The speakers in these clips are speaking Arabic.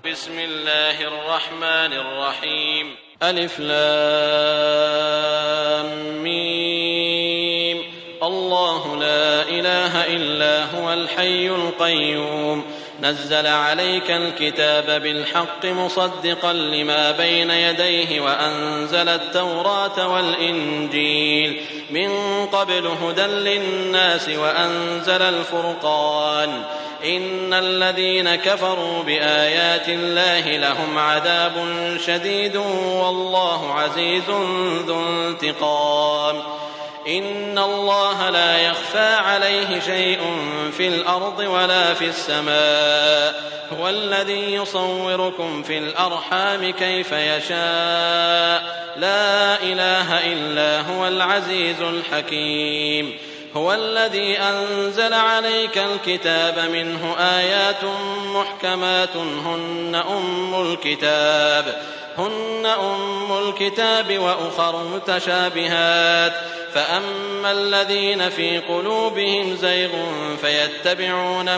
بسم الله الرحمن الرحيم. ألف لام ميم. الله لا إله إلا هو الحي القيوم نزل عليك الكتاب بالحق مصدقا لما بين يديه وأنزل التوراة والإنجيل من قبل هدى للناس وأنزل الفرقان إن الذين كفروا بآيات الله لهم عذاب شديد والله عزيز ذو انتقام. إن الله لا يخفى عليه شيء في الأرض ولا في السماء هو الذي يصوركم في الأرحام كيف يشاء لا إله إلا هو العزيز الحكيم. هو الذي أنزل عليك الكتاب منه آيات محكمات هن أم الكتاب وأخر متشابهات فأما الذين في قلوبهم زيغ فيتبعون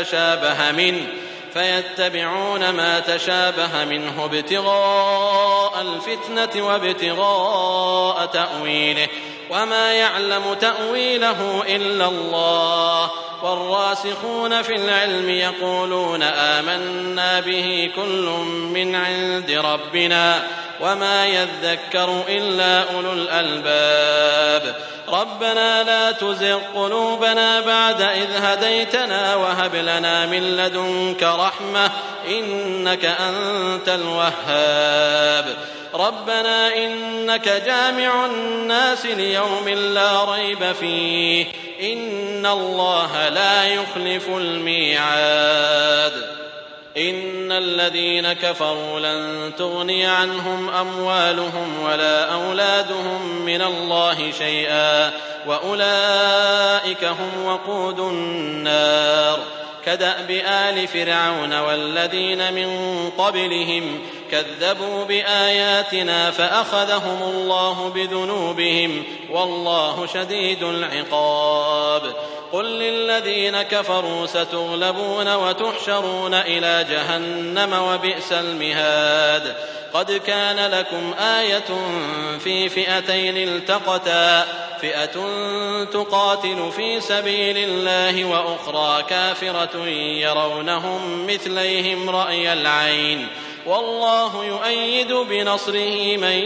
ما تشابه منه ابتغاء الفتنة وابتغاء تأويله وما يعلم تأويله إلا الله والراسخون في العلم يقولون آمنا به كل من عند ربنا وما يذكر إلا أولو الألباب. ربنا لا تزغ قلوبنا بعد إذ هديتنا وهب لنا من لدنك رحمة إنك أنت الوهاب. ربنا إنك جامع الناس ليوم لا ريب فيه إن الله لا يخلف الميعاد. إن الذين كفروا لن تغني عنهم أموالهم ولا أولادهم من الله شيئا وأولئك هم وقود النار. كدأب آل فرعون والذين من قبلهم كذبوا بآياتنا فأخذهم الله بذنوبهم والله شديد العقاب. قل للذين كفروا ستغلبون وتحشرون إلى جهنم وبئس المهاد. قد كان لكم آية في فئتين التقتا فئة تقاتل في سبيل الله وأخرى كافرة يرونهم مثليهم رأي العين والله يؤيد بنصره من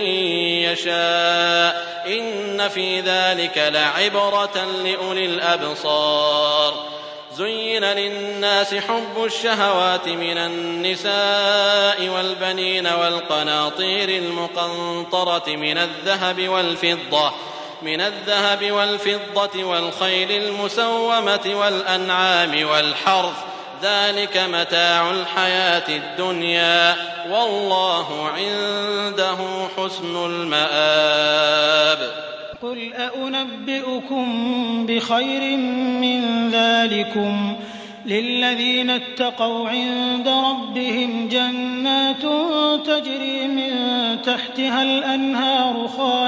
يشاء إن في ذلك لعبرة لأولي الأبصار. زين للناس حب الشهوات من النساء والبنين والقناطير المقنطرة من الذهب والفضة والخيل المسومة والأنعام والحرث ذلك متاع الحياة الدنيا والله عنده حسن المآب. قل أنبئكم بخير من ذلكم للذين اتقوا عند ربهم جنات تجري من تحتها الأنهار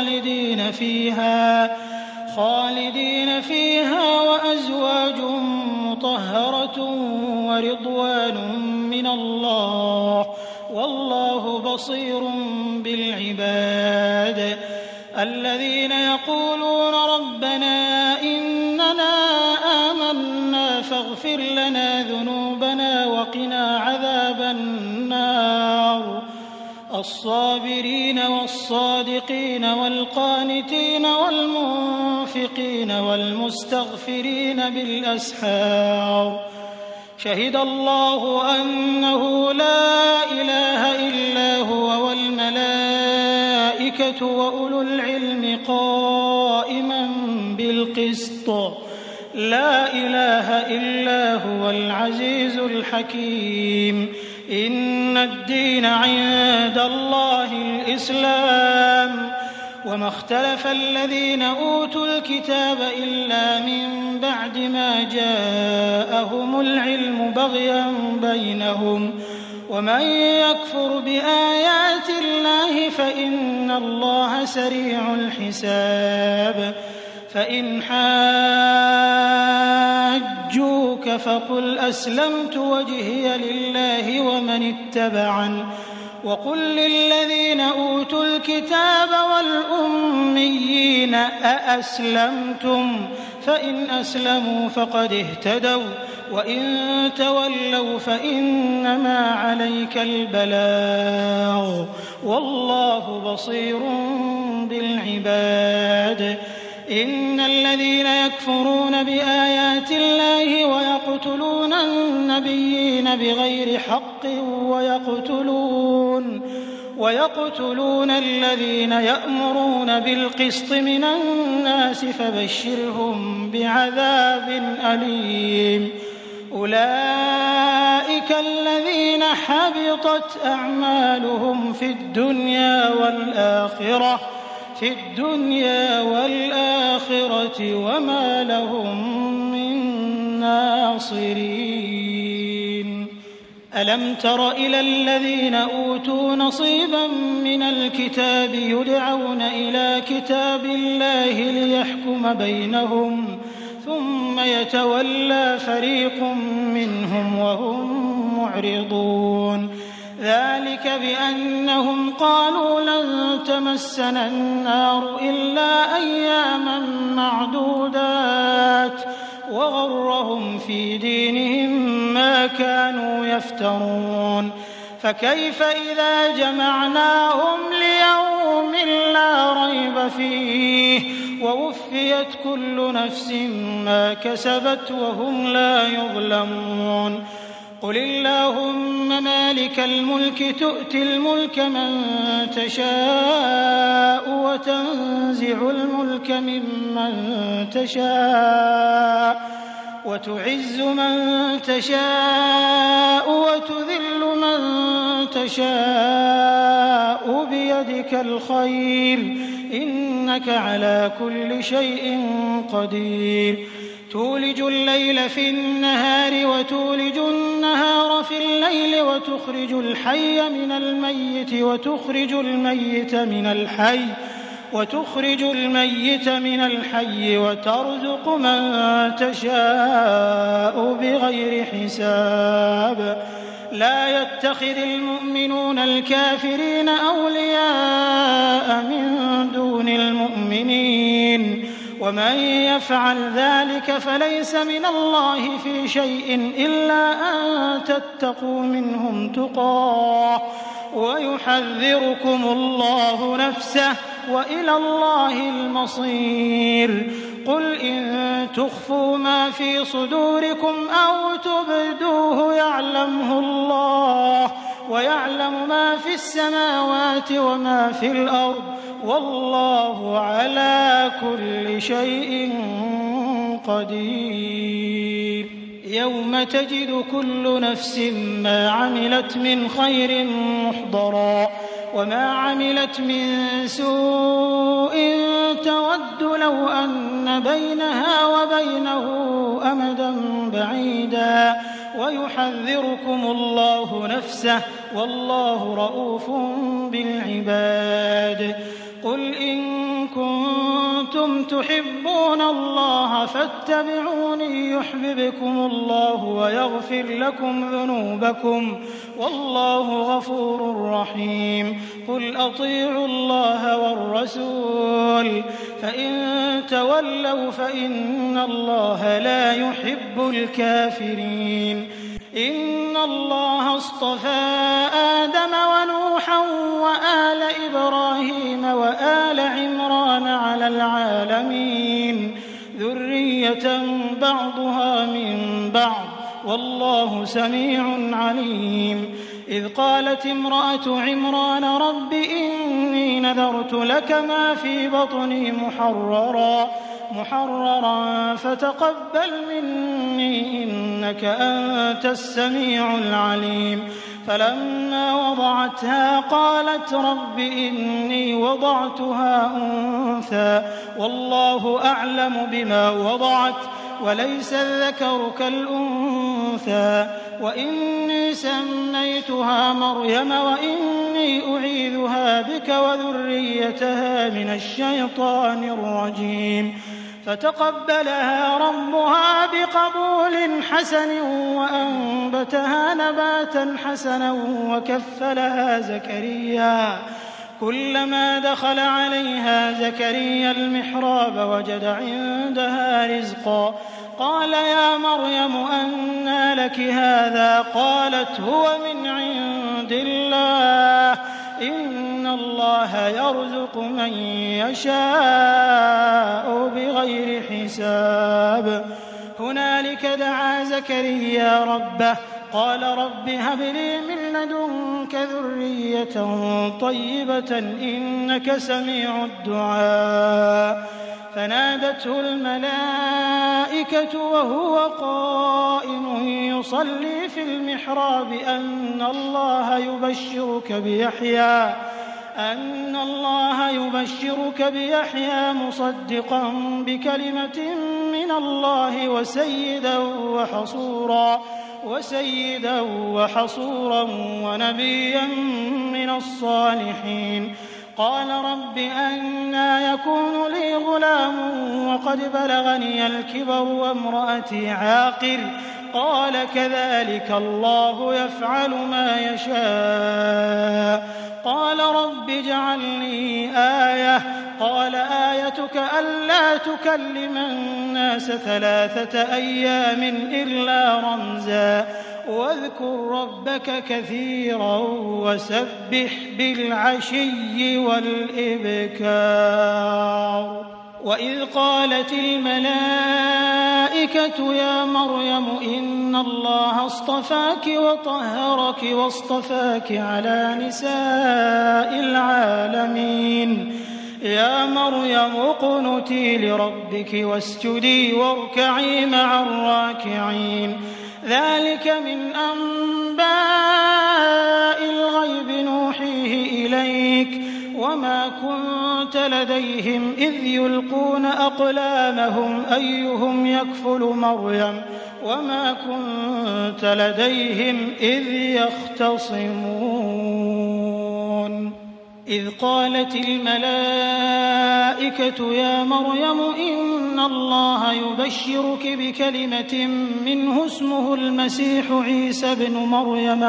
خالدين فيها وأزواج مطهرة ورضوان من الله والله بصير بالعباد. الذين يقولون ربنا إننا آمنا فاغفر لنا ذنوبنا وقنا عذاب النار. الصابرين والصادقين والقانتين والمنفقين والمستغفرين بالأسحار. شهد الله أنه لا إله إلا هو والملائكة وأولو العلم قائما بالقسط لا إله إلا هو العزيز الحكيم. إن الدين عند الله الإسلام وما اختلف الذين أوتوا الكتاب إلا من بعد ما جاءهم العلم بغيا بينهم ومن يكفر بآيات الله فإن الله سريع الحساب. فإن حاجوك فقل أسلمت وجهي لله ومن اتبعني وقل للذين أوتوا الكتاب والأميين أأسلمتم فإن أسلموا فقد اهتدوا وإن تولوا فإنما عليك البلاغ والله بصير بالعباد. إن الذين يكفرون بآيات الله ويقتلون النبيين بغير حق ويقتلون الذين يأمرون بالقسط من الناس فبشرهم بعذاب أليم. أولئك الذين حبطت أعمالهم في الدنيا والآخرة وما لهم من ناصرين. ألم تر إلى الذين أوتوا نصيبا من الكتاب يدعون إلى كتاب الله ليحكم بينهم ثم يتولى فريق منهم وهم معرضون. ذلك بأنهم قالوا لن تمسنا النار إلا أياما معدودات وغرهم في دينهم ما كانوا يفترون. فكيف إذا جمعناهم ليوم لا ريب فيه ووفيت كل نفس ما كسبت وهم لا يظلمون. قل اللهم مالك الملك تؤتي الملك من تشاء وتنزع الملك ممن تشاء وتعز من تشاء وتذل من تشاء بيدك الخير إنك على كل شيء قدير. تولج الليل في النهار وتولج النهار في الليل وتخرج الحي من الميت وتخرج الميت من الحي وترزق من تشاء بغير حساب. لا يتخذ المؤمنون الكافرين أولياء من دون المؤمنين ومن يفعل ذلك فليس من الله في شيء إلا أن تتقوا منهم تقاه ويحذركم الله نفسه وإلى الله المصير. قل إن تخفوا ما في صدوركم أو تبدوه يعلمه الله ويعلم ما في السماوات وما في الأرض والله على كل شيء قدير. يوم تجد كل نفس ما عملت من خير محضرا وما عملت من سوء تود لو أن بينها وبينه أمدا بعيدا ويحذركم الله نفسه والله رؤوف بالعباد. قل إن كنتم تحبون الله فاتبعوني يحببكم الله ويغفر لكم ذنوبكم والله غفور رحيم. قل أطيعوا الله والرسول فإن تولوا فإن الله لا يحب الكافرين. إن الله اصطفى آدم ونوحا وآل إبراهيم وآل عمران على العالمين ذرية بعضها من بعض والله سميع عليم. إذ قالت امرأة عمران رب إني نذرت لك ما في بطني محررا فتقبل مني إنك أنت السميع العليم. فلما وضعتها قالت رب إني وضعتها أنثى والله أعلم بما وضعت وليس الذكر كالأنثى وإني سميتها مريم وإني أعيذها بك وذريتها من الشيطان الرجيم. فتقبلها ربها بقبول حسن وأنبتها نباتا حسنا وكفلها زكريا. كلما دخل عليها زكريا المحراب وجد عندها رزقا قال يا مريم أنى لك هذا؟ قالت هو من عند الله إن الله يرزق من يشاء بغير حساب. هنالك دعا زكريا ربه قال رب هب لي من لدنك ذرية طيبة إنك سميع الدعاء. فنادته الملائكة وهو قائم يصلي في المحراب أن الله يبشرك بيحيى مصدقا بكلمة من الله وسيدا وحصورا ونبيا من الصالحين. قال رب أنى يكون لي غلام وقد بلغني الكبر وامرأتي عاقر؟ قال كذلك الله يفعل ما يشاء. قال رب اجعل لي آية. قال آيتك ألا تكلم الناس 3 أيام إلا رمزا واذكر ربك كثيرا وسبح بالعشي والإبكار. وإذ قالت الملائكة يا مريم إن الله اصطفاك وطهرك واصطفاك على نساء العالمين. يا مريم اقنتي لربك واسجدي واركعي مع الراكعين. ذلك من أنباء الغيب نوحيه إليك وما كنت لديهم إذ يلقون أقلامهم أيهم يكفل مريم وما كنت لديهم إذ يختصمون. إذ قالت الملائكة يا مريم إن الله يبشرك بكلمة منه اسمه المسيح عيسى بن مريم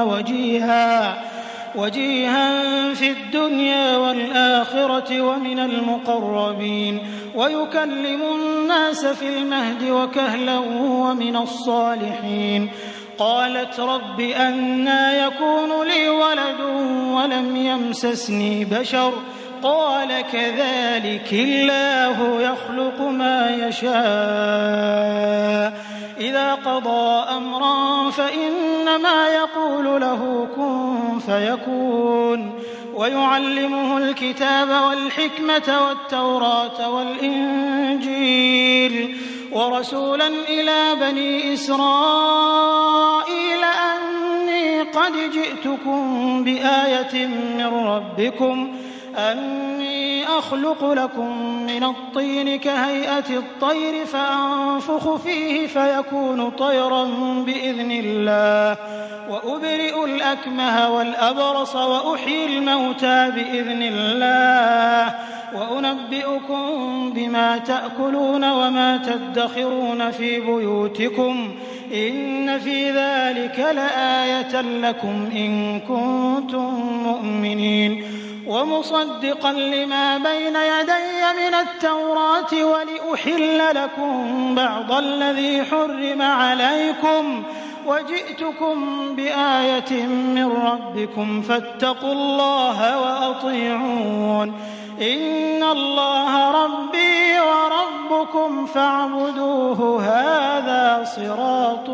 وجيها في الدنيا والآخرة ومن المقربين ويكلم الناس في المهد وكهلا ومن الصالحين. قالت رب أنى يكون لي ولد ولم يمسسني بشر؟ قال كذلك الله يخلق ما يشاء إذا قضى أمرا فإنما يقول له كن فيكون. ويعلمه الكتاب والحكمة والتوراة والإنجيل ورسولا إلى بني إسرائيل أني قد جئتكم بآية من ربكم أني أخلق لكم من الطين كهيئة الطير فأنفخ فيه فيكون طيرا بإذن الله وأبرئ الأكمه والأبرص وأحيي الموتى بإذن الله وأنبئكم بما تأكلون وما تدخرون في بيوتكم إن في ذلك لآية لكم إن كنتم مؤمنين. ومصدقا لما بين يدي من التوراة ولأحل لكم بعض الذي حرم عليكم وجئتكم بآية من ربكم فاتقوا الله وأطيعون. إن الله ربي وربكم فاعبدوه هذا صراط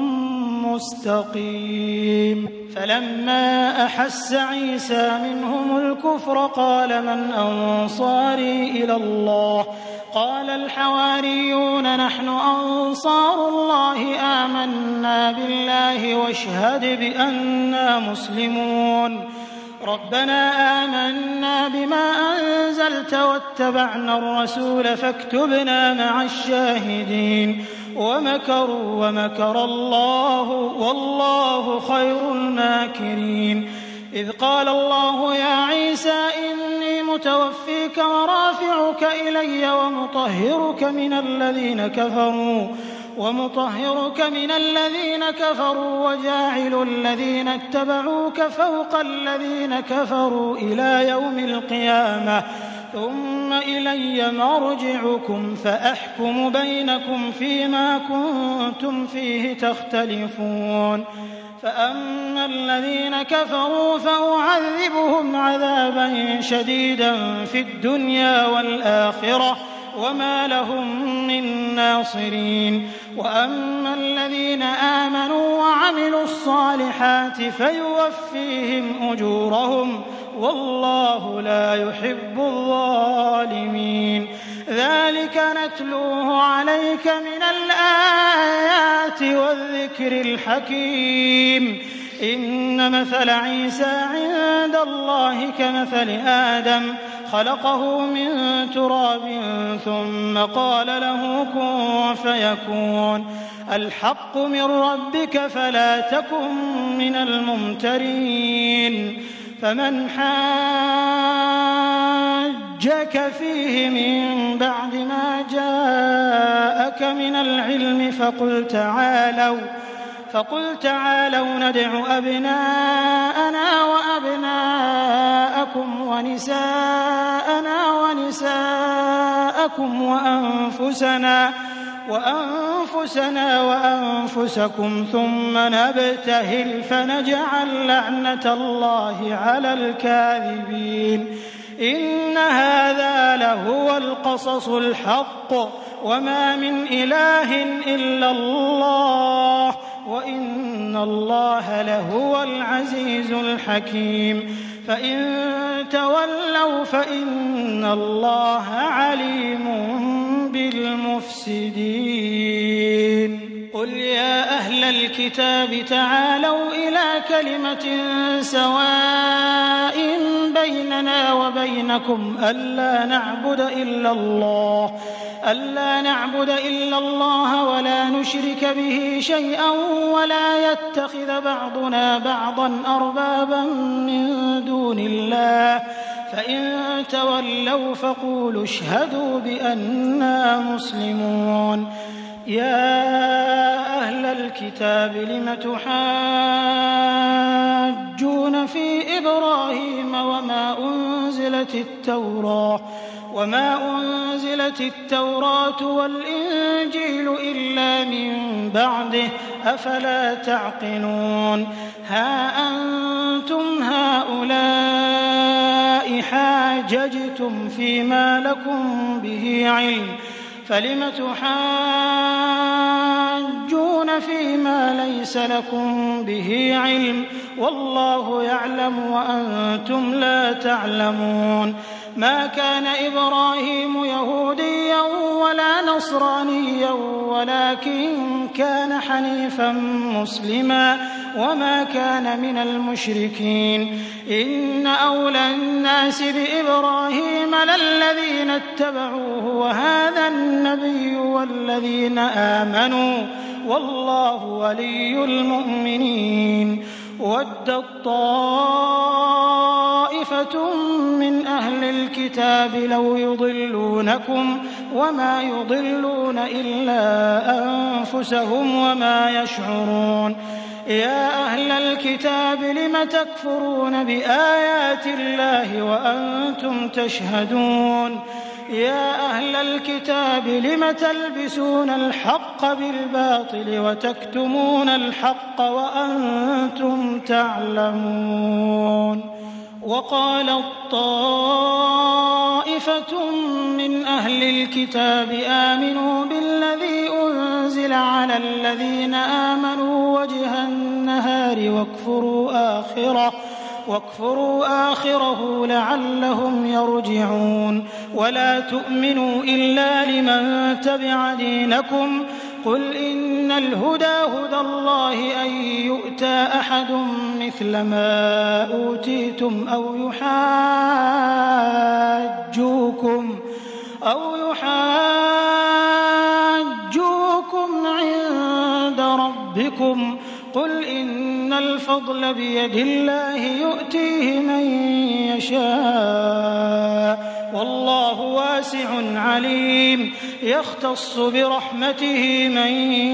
مستقيم. فلما أحس عيسى منهم الكفر قال من أنصاري إلى الله؟ قال الحواريون نحن أنصار الله آمنا بالله واشهد بأننا مسلمون. ربنا آمنا بما أنزلت واتبعنا الرسول فاكتبنا مع الشاهدين. ومكروا ومكر الله والله خير الماكرين. إذ قال الله يا عيسى إني متوفيك ورافعك إلي ومطهرك من من الذين كفروا وجاعل الذين اتبعوك فوق الذين كفروا إلى يوم القيامة ثم إلي مرجعكم فأحكم بينكم فيما كنتم فيه تختلفون فأما الذين كفروا فأعذبهم عذابا شديدا في الدنيا والآخرة وما لهم من ناصرين وأما الذين آمنوا وعملوا الصالحات فيوفيهم أجورهم والله لا يحب الظالمين ذلك نتلوه عليك من الآيات والذكر الحكيم إن مثل عيسى عند الله كمثل آدم خلقه من تراب ثم قال له كن فيكون الحق من ربك فلا تكن من الممترين فمن حاجك فيه من بعد ما جاءك من العلم فقل تعالوا ندع أبناءنا وأبناءكم ونساءنا ونساءكم وأنفسنا وأنفسكم ثم نبتهل فنجعل لعنة الله على الكاذبين إن هذا لهو القصص الحق وما من إله إلا الله وإن الله لهو العزيز الحكيم فإن تولوا فإن الله عليم بالمفسدين قل يا أهل الكتاب تعالوا إلى كلمة سواء بيننا وبينكم ألا نعبد إلا الله ولا نشرك به شيئا ولا يتخذ بعضنا بعضا أربابا من دون الله فإن تولوا فقولوا اشهدوا بأننا مسلمون يا أهل الكتاب لم تحاجون في إبراهيم وما أنزلت التوراة والإنجيل إلا من بعده أفلا تعقلون ها أنتم هؤلاء حاججتم فيما لكم به علم فلم تحاجون فيما ليس لكم به علم والله يعلم وأنتم لا تعلمون ما كان إبراهيم يهوديا ولا نصرانيا ولكن كان حنيفا مسلما وما كان من المشركين إن أولى الناس بإبراهيم للذين اتبعوه وهذا النبي والذين آمنوا والله ولي المؤمنين ودت طائفة من أهل الكتاب لو يضلونكم وما يضلون إلا أنفسهم وما يشعرون يا أهل الكتاب لم تكفرون بآيات الله وأنتم تشهدون يا أهل الكتاب لم تلبسون الحق بالباطل وتكتمون الحق وأنتم تعلمون وقالت طائفة من أهل الكتاب آمنوا بالذي أنزل على الذين آمنوا وجه النهار واكفروا آخره لعلهم يرجعون ولا تؤمنوا إلا لمن تبع دينكم قل إن الهدى هدى الله أن يؤتى أحد مثل ما أوتيتم أو يحاجوكم عند ربكم قل إن الفضل بيد الله يؤتيه من يشاء والله واسع عليم يختص برحمته من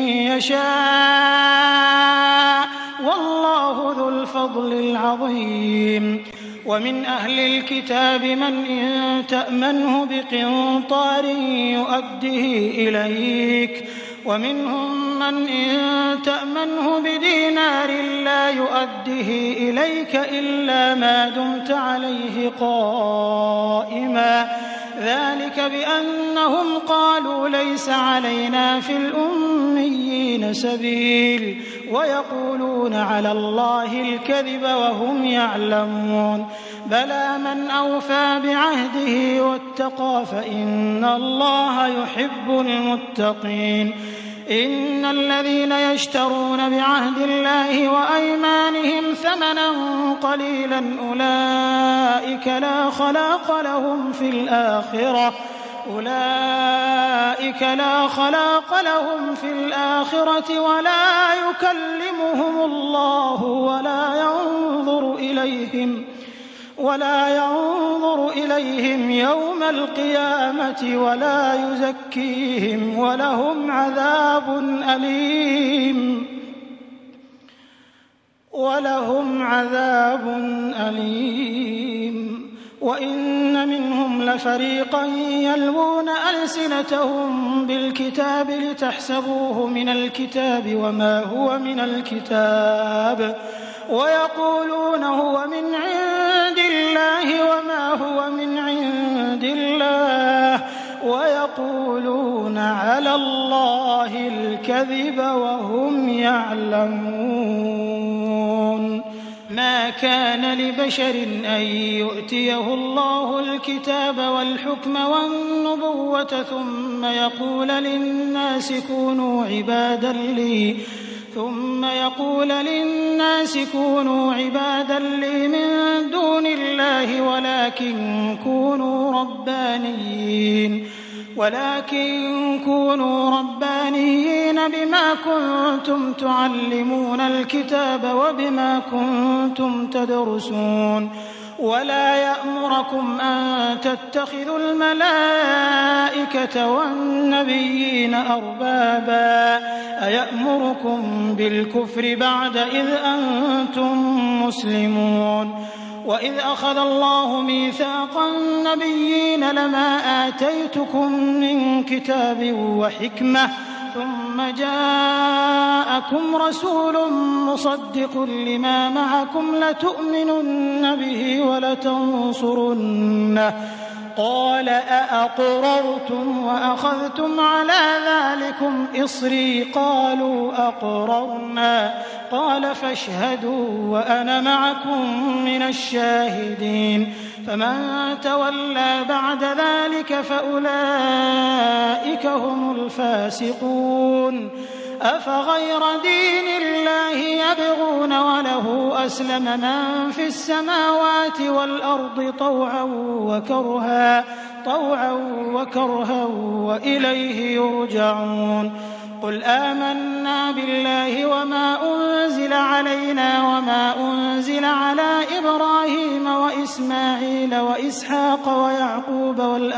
يشاء والله ذو الفضل العظيم. ومن أهل الكتاب من إن تأمنه بقنطار يؤده إليك ومنهم من إن تأمنه بدينار لا يؤده إليك إلا ما دمت عليه قائما ذلك بأنهم قالوا ليس علينا في الأميين سبيل ويقولون على الله الكذب وهم يعلمون بلى من أوفى بعهده واتقى فإن الله يحب المتقين. إن الذين يشترون بعهد الله وأيمانهم ثمنا قليلا أولئك لا خلاق لهم في الآخرة ولا يكلمهم الله ولا ينظر إليهم يوم القيامة ولا يزكيهم ولهم عذاب أليم. وإن منهم لفريقا يلوون ألسنتهم بالكتاب لتحسبوه من الكتاب وما هو من الكتاب ويقولون هو من عند الله وما هو من عند الله ويقولون على الله الكذب وهم يعلمون. ما كان لبشر أن يؤتيه الله الكتاب والحكم والنبوة ثم يقول للناس كونوا عبادا لي من دون الله ولكن كونوا ربانيين بما كنتم تعلمون الكتاب وبما كنتم تدرسون ولا يأمركم أن تتخذوا الملائكة والنبيين أربابا أيأمركم بالكفر بعد إذ أنتم مسلمون. وإذ أخذ الله ميثاق النبيين لما آتيتكم من كتاب وحكمة ثم جاءكم رسول مصدق لما معكم لتؤمنن به ولتنصرنه قال أأقررتم وأخذتم على ذلكم إصري قالوا أقررنا قال فاشهدوا وأنا معكم من الشاهدين. فمن تولى بعد ذلك فأولئك هم الفاسقون. أفغير دين الله يبغون وله أسلم من في السماوات والأرض طوعا وكرها وإليه يرجعون. قل آمنا بالله وما أنزل علينا وما أنزل على إبراهيم وإسماعيل وإسحاق ويعقوب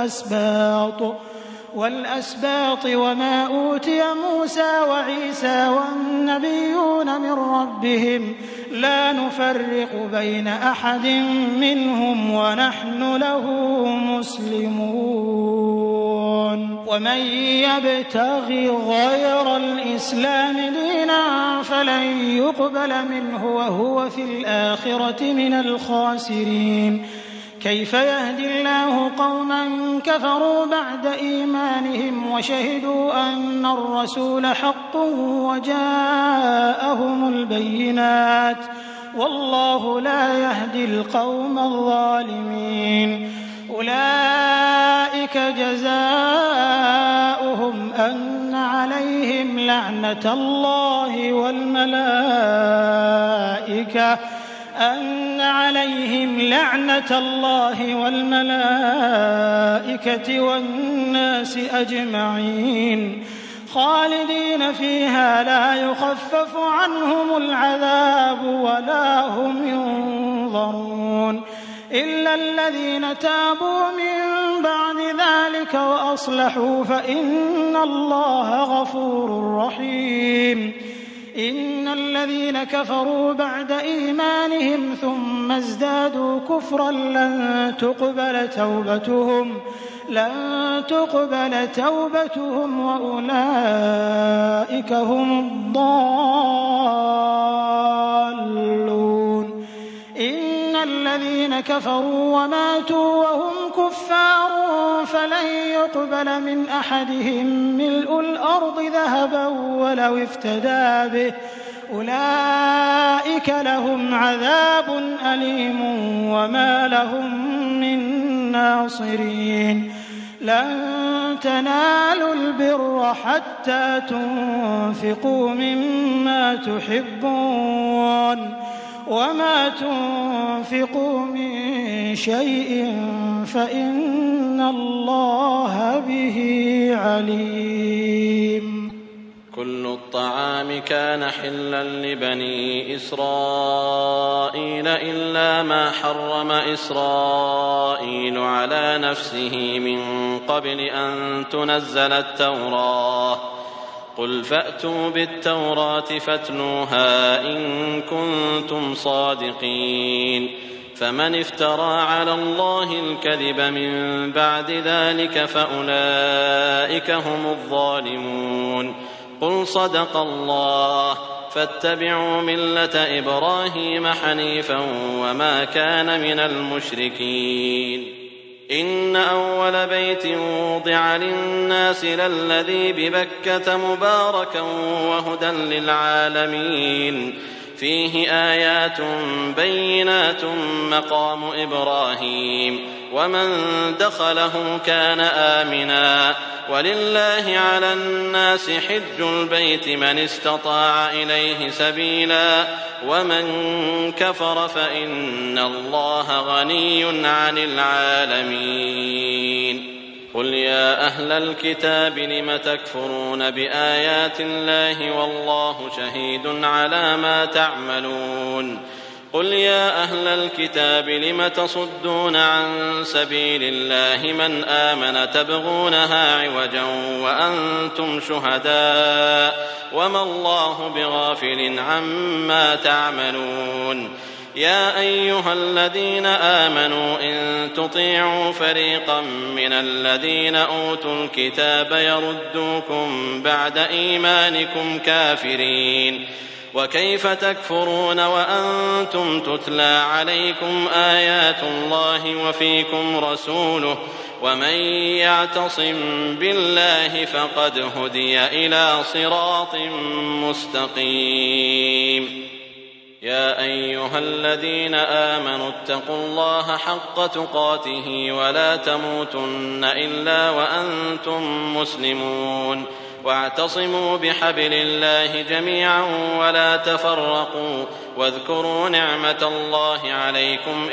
والأسباط وما أوتي موسى وعيسى والنبيون من ربهم لا نفرق بين أحد منهم ونحن له مسلمون. ومن يبتغ غير الإسلام دينا فلن يقبل منه وهو في الآخرة من الخاسرين. كيف يهدي الله قوما كفروا بعد إيمانهم وشهدوا أن الرسول حق وجاءهم البينات والله لا يهدي القوم الظالمين. أولئك جزاؤهم أن عليهم لعنة الله والملائكة والناس أجمعين خالدين فيها لا يخفف عنهم العذاب ولا هم ينظرون. إلا الذين تابوا من بعد ذلك وأصلحوا فإن الله غفور رحيم. إن الذين كفروا بعد إيمانهم ثم ازدادوا كفرا لن تقبل توبتهم وأولئك هم الضالون. إن الذين كفروا وماتوا وهم كفار فلن يقبل من أحدهم ملء الأرض ذهبا ولو افتدى به أولئك لهم عذاب أليم وما لهم من ناصرين. لن تنالوا البر حتى تنفقوا مما تحبون وما تنفقوا من شيء فإن الله به عليم. كل الطعام كان حلا لبني إسرائيل إلا ما حرم إسرائيل على نفسه من قبل أن تنزل التوراة. قل فأتوا بالتوراة فاتلوها إن كنتم صادقين. فمن افترى على الله الكذب من بعد ذلك فأولئك هم الظالمون. قل صدق الله فاتبعوا ملة إبراهيم حنيفا وما كان من المشركين. إن أول بيت وضع للناس للذي ببكة مباركا وهدى للعالمين فيه آيات بينات مقام إبراهيم ومن دخله كان آمنا ولله على الناس حج البيت من استطاع إليه سبيلا ومن كفر فإن الله غني عن العالمين. قل يا أهل الكتاب لم تكفرون بآيات الله والله شهيد على ما تعملون. قل يا أهل الكتاب لم تصدون عن سبيل الله من آمن تبغونها عوجا وأنتم شهداء وما الله بغافل عما تعملون. يا أيها الذين آمنوا إن تطيعوا فريقا من الذين أوتوا الكتاب يردوكم بعد إيمانكم كافرين وكيف تكفرون وأنتم تتلى عليكم آيات الله وفيكم رسوله ومن يعتصم بالله فقد هدي إلى صراط مستقيم. يا أيها الذين آمنوا اتقوا الله حق تقاته ولا تموتن إلا وأنتم مسلمون واعتصموا بحبل الله جميعا ولا تفرقوا واذكروا نعمة الله عليكم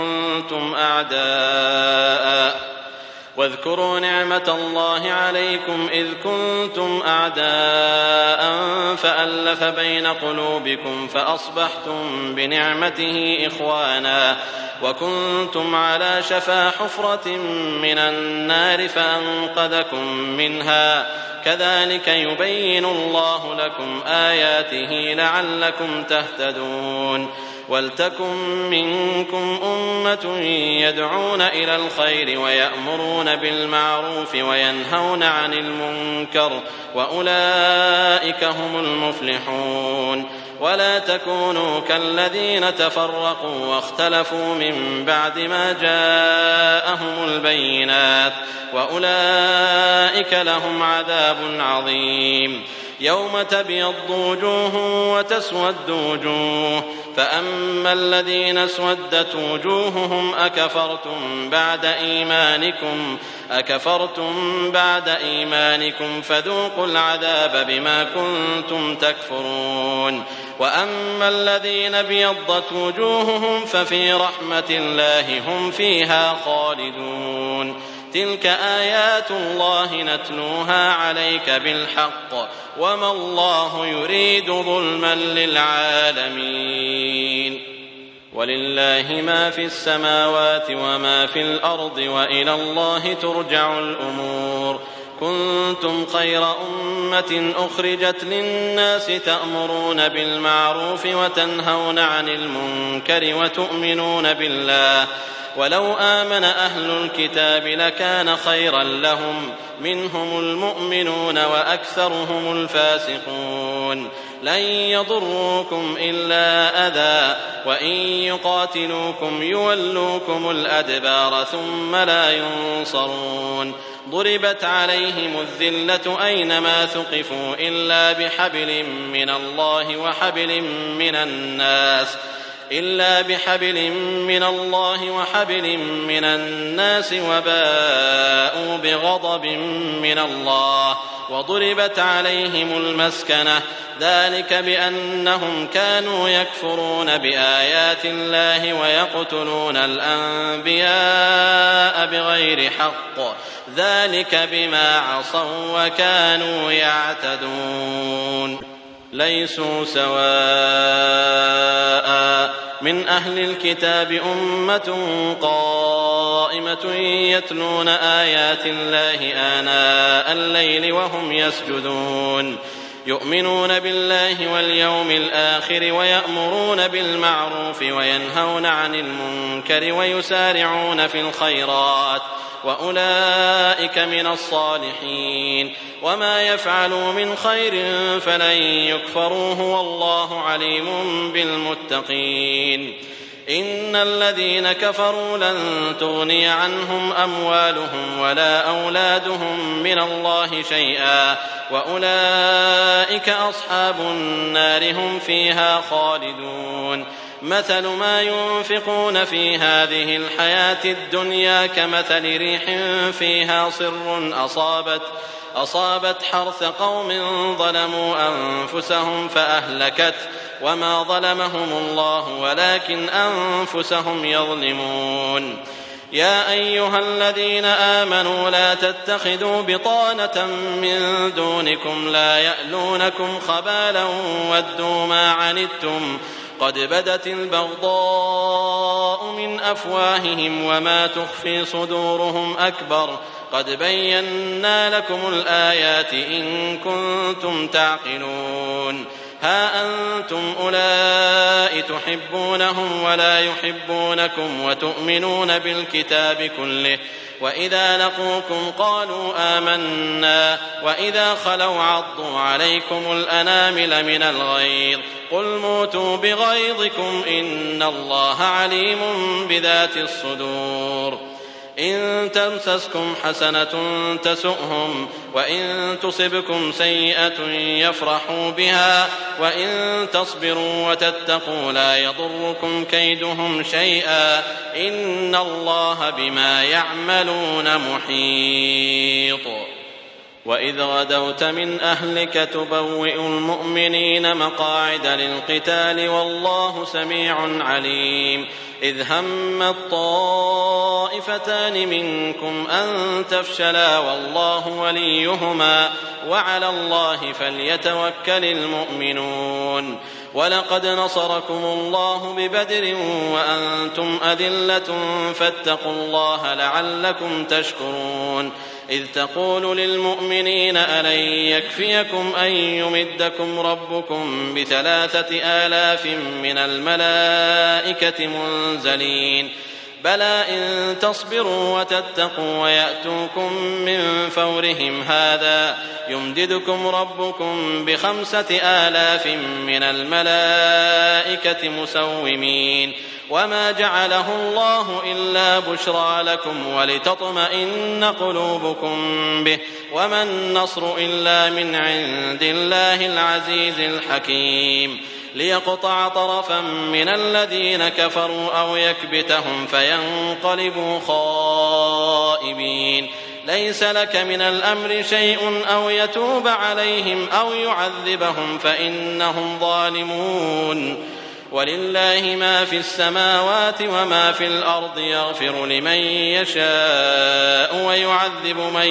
إذ كنتم أعداء فألف بين قلوبكم فأصبحتم بنعمته إخوانا وكنتم على شفا حفرة من النار فأنقذكم منها كذلك يبين الله لكم آياته لعلكم تهتدون. ولتكن منكم أمة يدعون إلى الخير ويأمرون بالمعروف وينهون عن المنكر وأولئك هم المفلحون. ولا تكونوا كالذين تفرقوا واختلفوا من بعد ما جاءهم البينات وأولئك لهم عذاب عظيم. يوم تبيض وجوه وتسود وجوه فأما الذين اسودت وجوههم أكفرتم بعد إيمانكم فذوقوا العذاب بما كنتم تكفرون. وأما الذين ابيضت وجوههم ففي رحمة الله هم فيها خالدون. تلك آيات الله نتلوها عليك بالحق وما الله يريد ظلما للعالمين. ولله ما في السماوات وما في الأرض وإلى الله ترجع الأمور. كنتم خير أمة أخرجت للناس تأمرون بالمعروف وتنهون عن المنكر وتؤمنون بالله ولو آمن أهل الكتاب لكان خيرا لهم منهم المؤمنون وأكثرهم الفاسقون. لن يضروكم إلا أذى وإن يقاتلوكم يولوكم الأدبار ثم لا ينصرون. ضربت عليهم الذلة أينما ثقفوا إلا بحبل من الله وحبل من الناس وباءوا بغضب من الله وضربت عليهم المسكنة ذلك بأنهم كانوا يكفرون بآيات الله ويقتلون الأنبياء بغير حق ذلك بما عصوا وكانوا يعتدون. ليسوا سواء من أهل الكتاب أمة قائمة يتلون آيات الله آناء الليل وهم يسجدون يؤمنون بالله واليوم الآخر ويأمرون بالمعروف وينهون عن المنكر ويسارعون في الخيرات وأولئك من الصالحين. وما يفعلوا من خير فلن يكفروه والله عليم بالمتقين. إن الذين كفروا لن تغني عنهم أموالهم ولا أولادهم من الله شيئا وأولئك أصحاب النار هم فيها خالدون. مثل ما ينفقون في هذه الحياة الدنيا كمثل ريح فيها صر أصابت حرث قوم ظلموا أنفسهم فأهلكت وما ظلمهم الله ولكن أنفسهم يظلمون. يا أيها الذين آمنوا لا تتخذوا بطانة من دونكم لا يألونكم خبالا ودوا ما عنتم قد بدت البغضاء من أفواههم وما تخفي صدورهم أكبر قد بينا لكم الآيات إن كنتم تعقلون. ها أنتم أولئك تحبونهم ولا يحبونكم وتؤمنون بالكتاب كله وإذا لقوكم قالوا آمنا وإذا خلوا عضوا عليكم الأنامل من الغيظ قل موتوا بغيظكم إن الله عليم بذات الصدور. إن تمسسكم حسنة تسؤهم وإن تصبكم سيئة يفرحوا بها وإن تصبروا وتتقوا لا يضركم كيدهم شيئا إن الله بما يعملون محيط. وإذ غدوت من أهلك تبوئ المؤمنين مقاعد للقتال والله سميع عليم. إذ هم الطائفتان منكم أن تفشلا والله وليهما وعلى الله فليتوكل المؤمنون. ولقد نصركم الله ببدر وأنتم أذلة فاتقوا الله لعلكم تشكرون. إذ تقول للمؤمنين ألن يكفيكم أن يمدكم ربكم ب3,000 من الملائكة منزلين بلى إن تصبروا وتتقوا ويأتوكم من فورهم هذا يمددكم ربكم ب5,000 من الملائكة مسومين وما جعله الله إلا بشرى لكم ولتطمئن قلوبكم به وما النصر إلا من عند الله العزيز الحكيم. ليقطع طرفا من الذين كفروا أو يكبتهم فينقلبوا خائبين. ليس لك من الأمر شيء أو يتوب عليهم أو يعذبهم فإنهم ظالمون. ولله ما في السماوات وما في الأرض يغفر لمن يشاء ويعذب من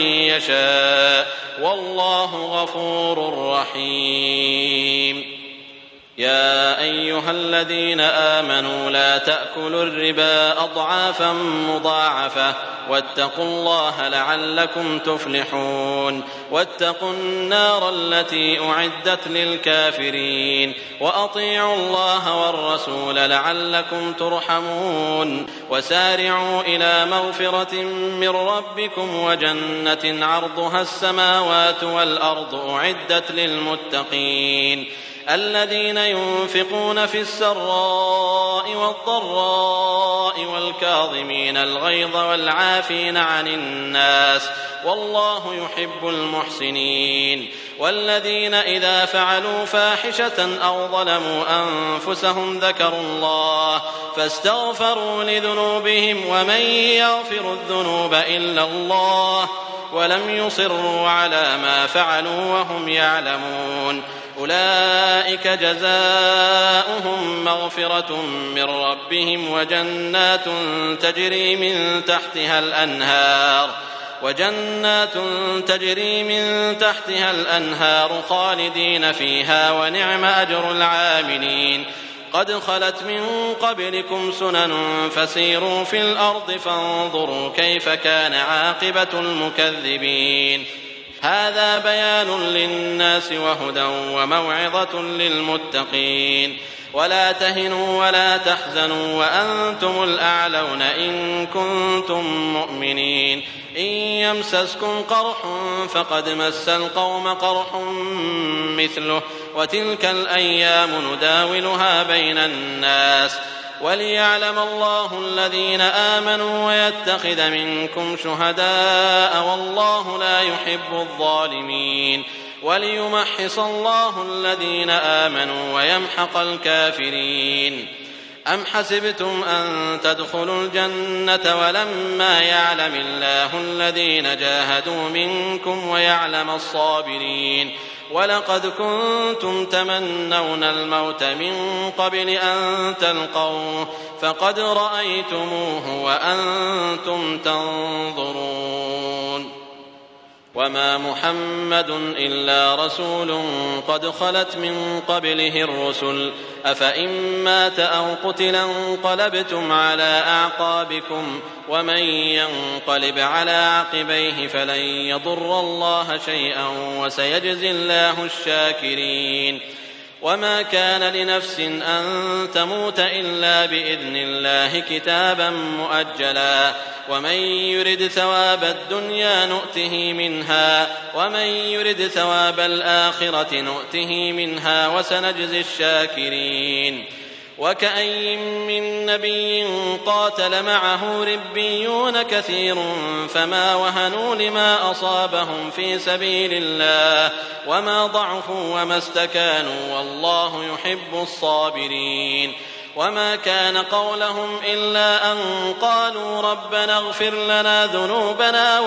يشاء والله غفور رحيم. يا أيها الذين آمنوا لا تأكلوا الربا أضعافا مضاعفة واتقوا الله لعلكم تفلحون واتقوا النار التي أعدت للكافرين وأطيعوا الله والرسول لعلكم ترحمون وسارعوا إلى مغفرة من ربكم وجنة عرضها السماوات والأرض أعدت للمتقين الذين ينفقون في السراء والضراء والكاظمين الغيظ والعافين عن الناس والله يحب المحسنين والذين إذا فعلوا فاحشة أو ظلموا أنفسهم ذكروا الله فاستغفروا لذنوبهم ومن يغفر الذنوب إلا الله ولم يصروا على ما فعلوا وهم يعلمون أولئك جزاؤهم مغفرة من ربهم وجنات تجري من تحتها الأنهار خالدين فيها ونعم أجر العاملين قد خلت من قبلكم سنن فسيروا في الأرض فانظروا كيف كان عاقبة المكذبين هذا بيان للناس وهدى وموعظة للمتقين ولا تهنوا ولا تحزنوا وأنتم الأعلون إن كنتم مؤمنين إن يمسسكم قرح فقد مس القوم قرح مثله وتلك الأيام نداولها بين الناس وليعلم الله الذين آمنوا ويتخذ منكم شهداء والله لا يحب الظالمين وليمحص الله الذين آمنوا ويمحق الكافرين أم حسبتم أن تدخلوا الجنة ولما يعلم الله الذين جاهدوا منكم ويعلم الصابرين ولقد كنتم تمنون الموت من قبل أن تلقوه فقد رأيتموه وأنتم تنظرون وما محمد إلا رسول قد خلت من قبله الرسل أفإن مات أو قتل انقلبتم على أعقابكم ومن ينقلب على عقبيه فلن يضر الله شيئا وسيجزي الله الشاكرين وما كان لنفس أن تموت إلا بإذن الله كتابا مؤجلا ومن يرد ثواب الدنيا نؤته منها ومن يرد ثواب الآخرة نؤته منها وسنجزي الشاكرين وكأي من نبي قاتل معه ربيون كثير فما وهنوا لما أصابهم في سبيل الله وما ضعفوا وما استكانوا والله يحب الصابرين وما كان قولهم إلا أن قالوا ربنا اغفر لنا ذنوبنا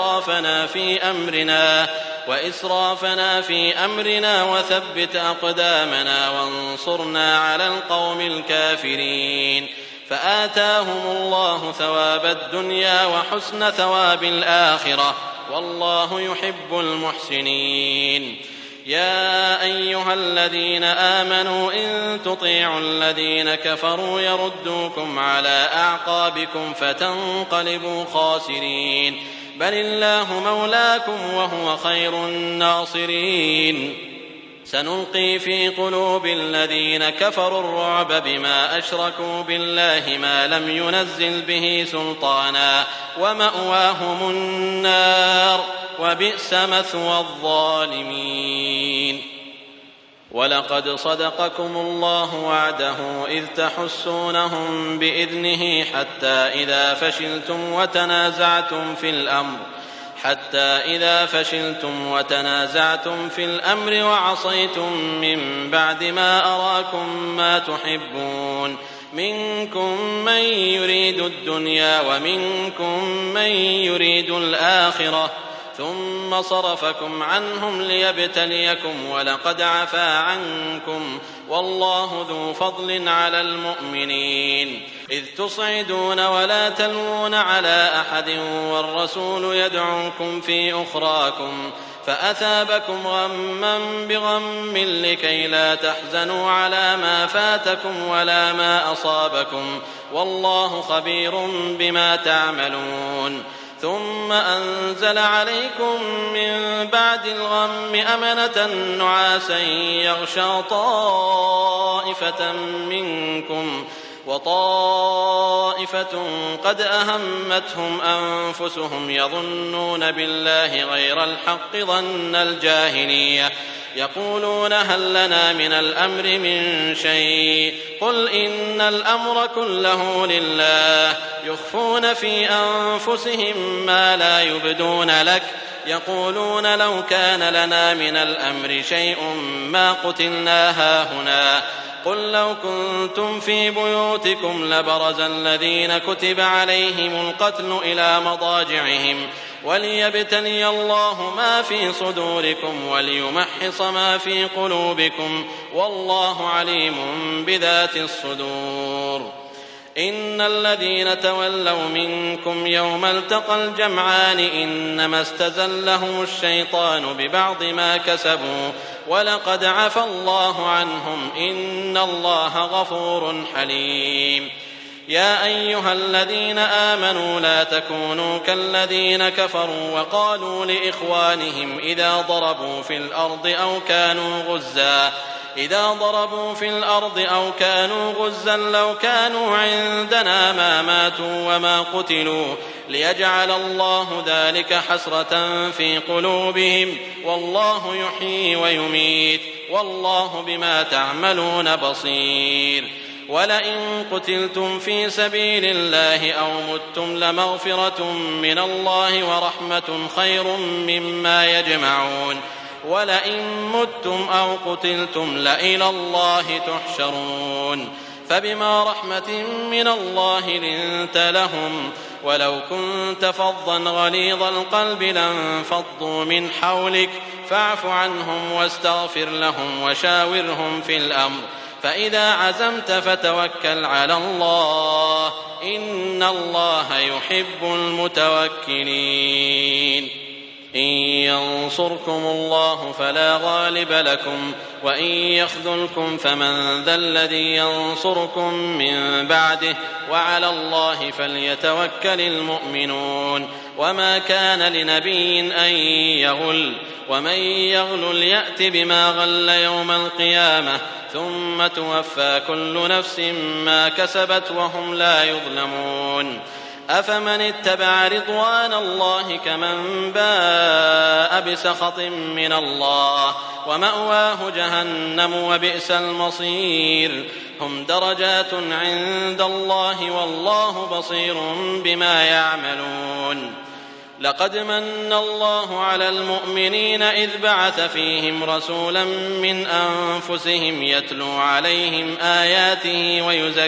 وإسرافنا في أمرنا وثبت أقدامنا وانصرنا على القوم الكافرين فآتاهم الله ثواب الدنيا وحسن ثواب الآخرة والله يحب المحسنين يا أيها الذين آمنوا إن تطيعوا الذين كفروا يردوكم على أعقابكم فتنقلبوا خاسرين بل الله مولاكم وهو خير الناصرين سنلقي في قلوب الذين كفروا الرعب بما أشركوا بالله ما لم ينزل به سلطانا ومأواهم النار وبئس مثوى الظالمين ولقد صدقكم الله وعده إذ تحسونهم بإذنه حتى إذا فشلتم وتنازعتم في الأمر وعصيتم من بعد ما أراكم ما تحبون منكم من يريد الدنيا ومنكم من يريد الآخرة ثم صرفكم عنهم ليبتليكم ولقد عفا عنكم والله ذو فضل على المؤمنين إذ تصعدون ولا تلوون على أحد والرسول يدعوكم في أخراكم فأثابكم غما بغم لكي لا تحزنوا على ما فاتكم ولا ما أصابكم والله خبير بما تعملون ثم أنزل عليكم من بعد الغم أمنة نعاسا يغشى طائفة منكم وطائفة قد أهمتهم أنفسهم يظنون بالله غير الحق ظن الجاهلية يقولون هل لنا من الأمر من شيء قل إن الأمر كله لله يخفون في أنفسهم ما لا يبدون لك يقولون لو كان لنا من الأمر شيء ما قتلنا هاهنا قل لو كنتم في بيوتكم لبرز الذين كتب عليهم القتل إلى مضاجعهم وليبتلي الله ما في صدوركم وليمحص ما في قلوبكم والله عليم بذات الصدور إن الذين تولوا منكم يوم التقى الجمعان إنما استزلهم الشيطان ببعض ما كسبوا ولقد عفى الله عنهم إن الله غفور حليم يا أيها الذين آمنوا لا تكونوا كالذين كفروا وقالوا لإخوانهم إذا ضربوا في الأرض أو كانوا غزا لو كانوا عندنا ما ماتوا وما قتلوا ليجعل الله ذلك حسرة في قلوبهم والله يحيي ويميت والله بما تعملون بصير ولئن قتلتم في سبيل الله أو متم لمغفرة من الله ورحمة خير مما يجمعون ولئن متم أو قتلتم لإلى الله تحشرون فبما رحمة من الله لنت لهم ولو كنت فظا غليظ القلب لانفضوا من حولك فاعف عنهم واستغفر لهم وشاورهم في الأمر فإذا عزمت فتوكل على الله إن الله يحب المتوكلين إن ينصركم الله فلا غالب لكم وإن يخذلكم فمن ذا الذي ينصركم من بعده وعلى الله فليتوكل المؤمنون وما كان لنبي أن يغل ومن يغل يأت بما غل يوم القيامة ثم توفى كل نفس ما كسبت وهم لا يظلمون أفمن اتبع رضوان الله كمن باء بسخط من الله ومأواه جهنم وبئس المصير هم درجات عند الله والله بصير بما يعملون لقد من الله على المؤمنين إذ بعث فيهم رسولا من أنفسهم يتلو عليهم آياته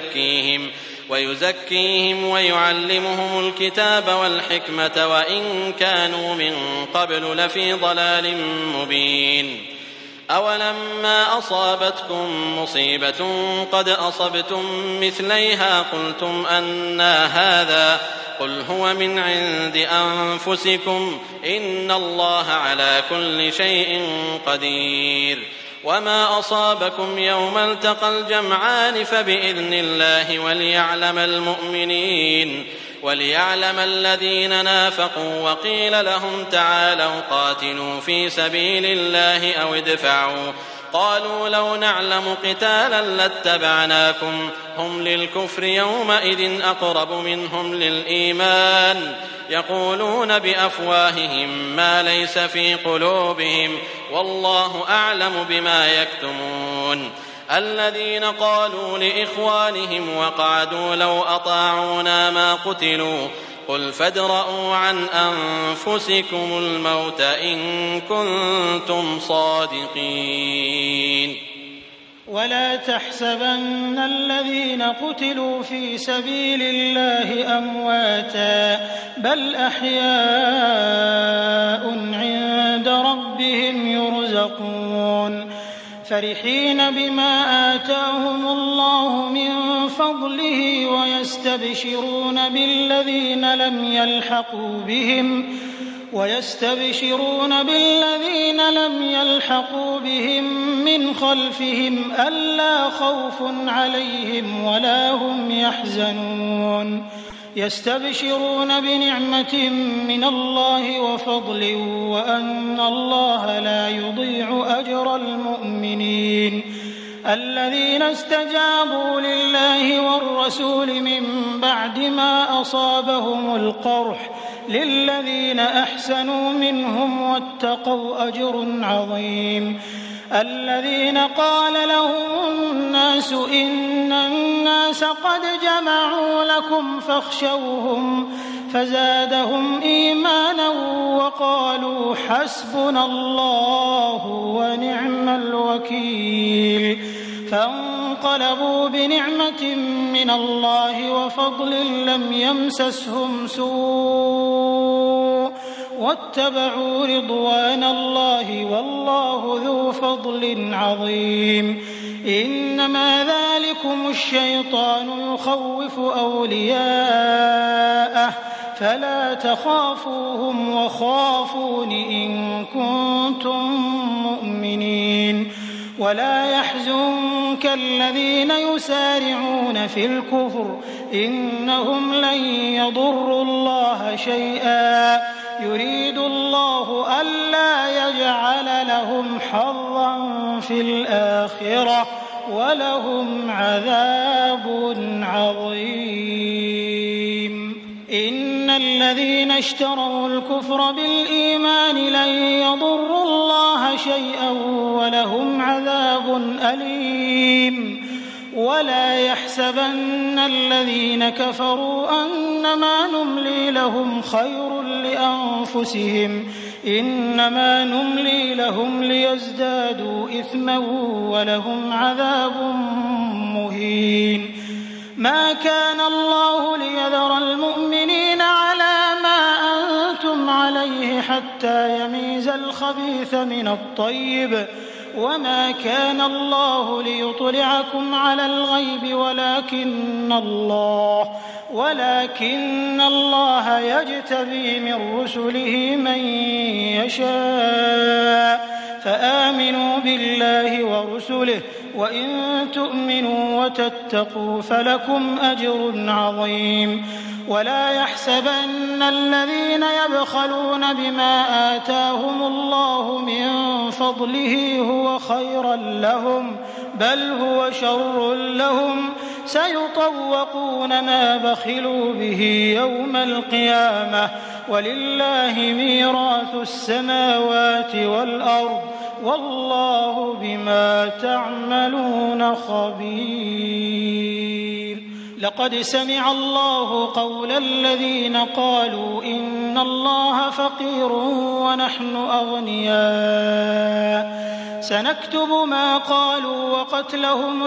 ويزكيهم ويعلمهم الكتاب والحكمة وإن كانوا من قبل لفي ضلال مبين أولما أصابتكم مصيبة قد أصبتم مثليها قلتم أنى هذا قل هو من عند أنفسكم إن الله على كل شيء قدير وما أصابكم يوم التقى الجمعان فبإذن الله وليعلم الذين نافقوا وقيل لهم تعالوا قاتلوا في سبيل الله أو ادفعوا قالوا لو نعلم قتالا لاتبعناكم هم للكفر يومئذ أقرب منهم للإيمان يقولون بأفواههم ما ليس في قلوبهم والله أعلم بما يكتمون الذين قالوا لإخوانهم وقعدوا لو أطاعونا ما قتلوا قل فادرءوا عن أنفسكم الموت إن كنتم صادقين ولا تحسبن الذين قتلوا في سبيل الله أمواتا بل أحياء عند ربهم يرزقون فرحين بما آتاهم الله من فضله ويستبشرون بالذين لم يلحقوا بهم ويستبشرون بالذين لم يلحقوا بهم من خلفهم ألا خوف عليهم ولا هم يحزنون يستبشرون بنعمة من الله وفضل وأن الله لا يضيع أجر المؤمنين الذين استجابوا لله والرسول من بعد ما أصابهم القرح للذين أحسنوا منهم واتقوا أجر عظيم الذين قال لهم الناس إن الناس قد جمعوا لكم فاخشوهم فزادهم إيمانا وقالوا حسبنا الله ونعم الوكيل فانقلبوا بنعمة من الله وفضل لم يمسسهم سوء واتبعوا رضوان الله والله ذو فضل عظيم إنما ذلكم الشيطان يخوف أولياءه فلا تخافوهم وخافون إن كنتم مؤمنين ولا يحزنك الذين يسارعون في الكفر إنهم لن يضروا الله شيئا يريد الله ألا يجعل لهم حظا في الآخرة ولهم عذاب عظيم إن الذين اشتروا الكفر بالإيمان لن يضروا الله شيئا ولهم عذاب أليم ولا يحسبن الذين كفروا أنما نملي لهم خير لأنفسهم إنما نملي لهم ليزدادوا إثما ولهم عذاب مهين ما كان الله ليذر المؤمنين على ما أنتم عليه حتى يميز الخبيث من الطيب وما كان الله ليطلعكم على الغيب ولكن الله يجتبي من رسله من يشاء فآمنوا بالله ورسله وإن تؤمنوا وتتقوا فلكم أجر عظيم ولا يحسبن الذين يبخلون بما آتاهم الله من فضله هو خيرا لهم بل هو شر لهم سيطوقون ما بخلوا به يوم القيامة ولله ميراث السماوات والأرض والله بما تعملون خبير لقد سمع الله قول الذين قالوا إن الله فقير ونحن أغنياء سنكتب ما قالوا وقتلهم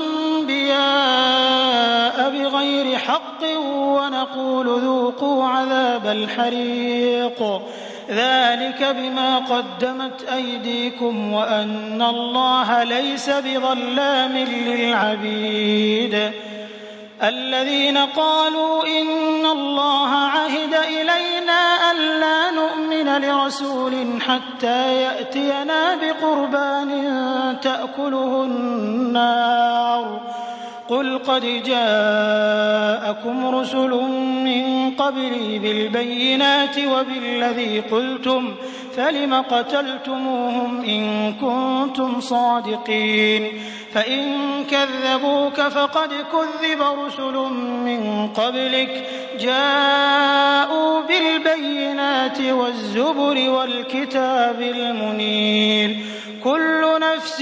الأنبياء بغير حق ونقول ذوقوا عذاب الحريق ذلك بما قدمت أيديكم وأن الله ليس بظلام للعبيد الذين قالوا إن الله عهد إلينا ألا نؤمن لرسول حتى يأتينا بقربان تأكله النار قل قد جاءكم رسل من قبلي بالبينات وبالذي قلتم فلم قتلتموهم إن كنتم صادقين فإن كذبوك فقد كذب رسل من قبلك جاءوا بالبينات والزبر والكتاب المنير كل نفس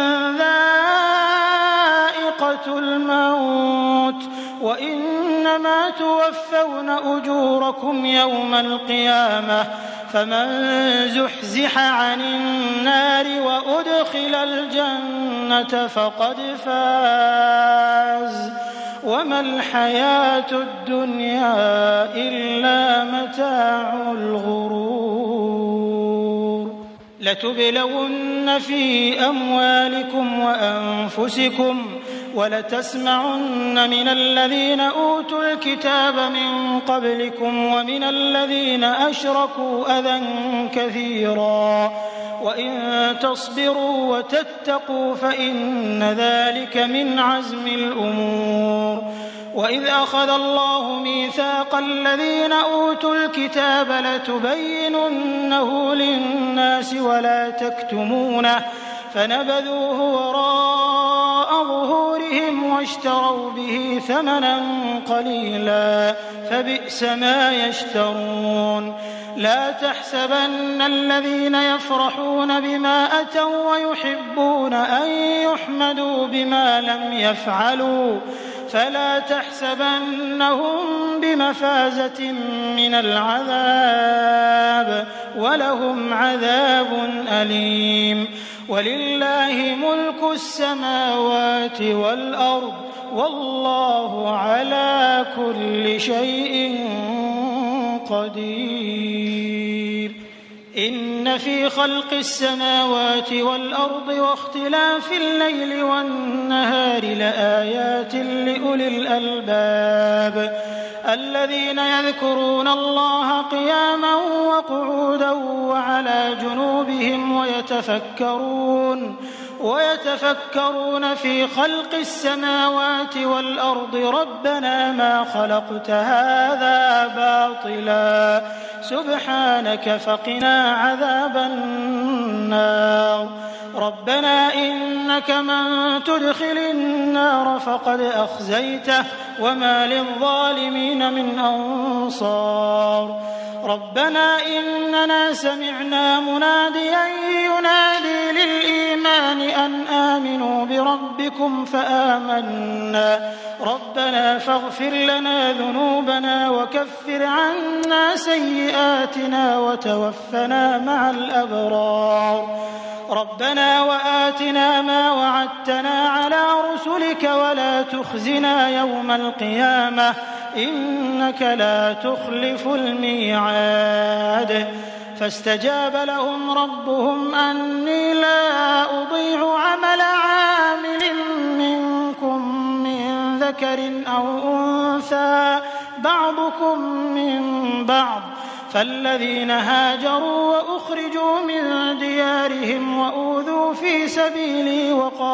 ذائقة الموت وإنما توفون أجوركم يوم القيامة فمن زحزح عن النار وأدخل الجنة فقد فاز وما الحياة الدنيا إلا متاع الغرور لتبلون في أموالكم وأنفسكم وَلَتَسْمَعُنَّ مِنَ الَّذِينَ أُوتُوا الْكِتَابَ مِن قَبْلِكُمْ وَمِنَ الَّذِينَ أَشْرَكُوا أَذًى كَثِيرًا وَإِن تَصْبِرُوا وَتَتَّقُوا فَإِنَّ ذَلِكَ مِنْ عَزْمِ الْأُمُورِ وَإِذْ أَخَذَ اللَّهُ مِيثَاقَ الَّذِينَ أُوتُوا الْكِتَابَ لَتُبَيِّنُنَّهُ لِلنَّاسِ وَلَا تَكْتُمُونَهُ فَنَبَذُوهُ وَرَاءَ ظُهُورِهِمْ وَاشْتَرَوْا بِهِ ثَمَنًا قَلِيلًا فَبِئْسَ مَا يَشْتَرُونَ لَا تَحْسَبَنَّ الَّذِينَ يَفْرَحُونَ بِمَا أَتَوا وَّيُحِبُّونَ أَن يُحْمَدُوا بِمَا لَمْ يَفْعَلُوا فَلَا تَحْسَبَنَّهُم بِمَفَازَةٍ مِّنَ الْعَذَابِ وَلَهُمْ عَذَابٌ أَلِيمٌ وَلِلَّهِ مُلْكُ السَّمَاوَاتِ وَالْأَرْضِ وَاللَّهُ عَلَىٰ كُلِّ شَيْءٍ قدير إن في خلق السماوات والأرض واختلاف الليل والنهار لآيات لأولي الألباب الذين يذكرون الله قياما وقعودا وعلى جنوبهم ويتفكرون في خلق السماوات والأرض ربنا ما خلقت هذا باطلا سبحانك فقنا عذاب النار ربنا إنك من تدخل النار فقد أخزيته وما للظالمين من أنصار ربنا إننا سمعنا مناديا ينادي للإيمان أن آمنوا بربكم فآمنا ربنا فاغفر لنا ذنوبنا وكفر عنا سيئاتنا وتوفنا مع الأبرار ربنا وآتنا ما وعدتنا على رسلك ولا تخزنا يوم القيامة إنك لا تخلف الميعاد فاستجاب لهم ربهم أني لا أضيع عمل عامل منكم من ذكر أو أنثى بعضكم من بعض فالذين هاجروا وأخرجوا من ديارهم وأوذوا في سبيلي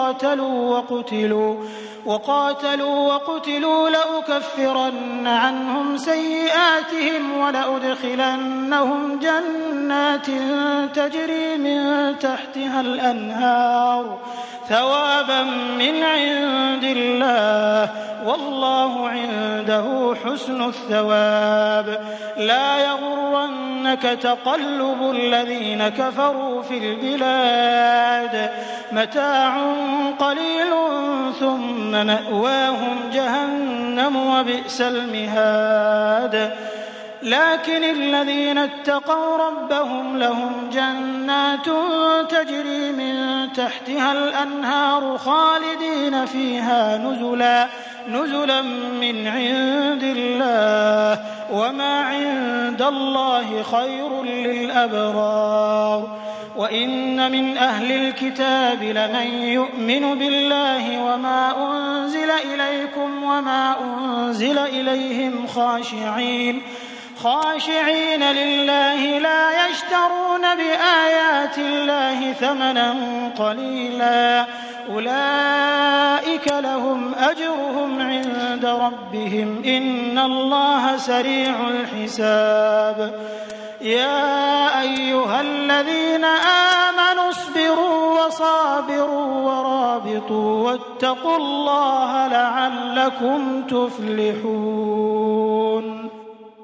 وقاتلوا وقتلوا لأكفرن عنهم سيئاتهم ولأدخلنهم جنات تجري من تحتها الأنهار ثوابا من عند الله والله عنده حسن الثواب لا يغرنك تقلب الذين كفروا في البلاد متاع قليل ثم مأواهم جهنم وبئس المهاد لكن الذين اتقوا ربهم لهم جنات تجري من تحتها الأنهار خالدين فيها نزلا من عند الله وما عند الله خير للأبرار وإن من أهل الكتاب لمن يؤمن بالله وما أنزل إليكم وما أنزل إليهم خاشعين لله لا يشترون بآيات الله ثمنا قليلا أولئك لهم أجرهم عند ربهم إن الله سريع الحساب يا أيها الذين آمنوا اصبروا وصابروا ورابطوا واتقوا الله لعلكم تفلحون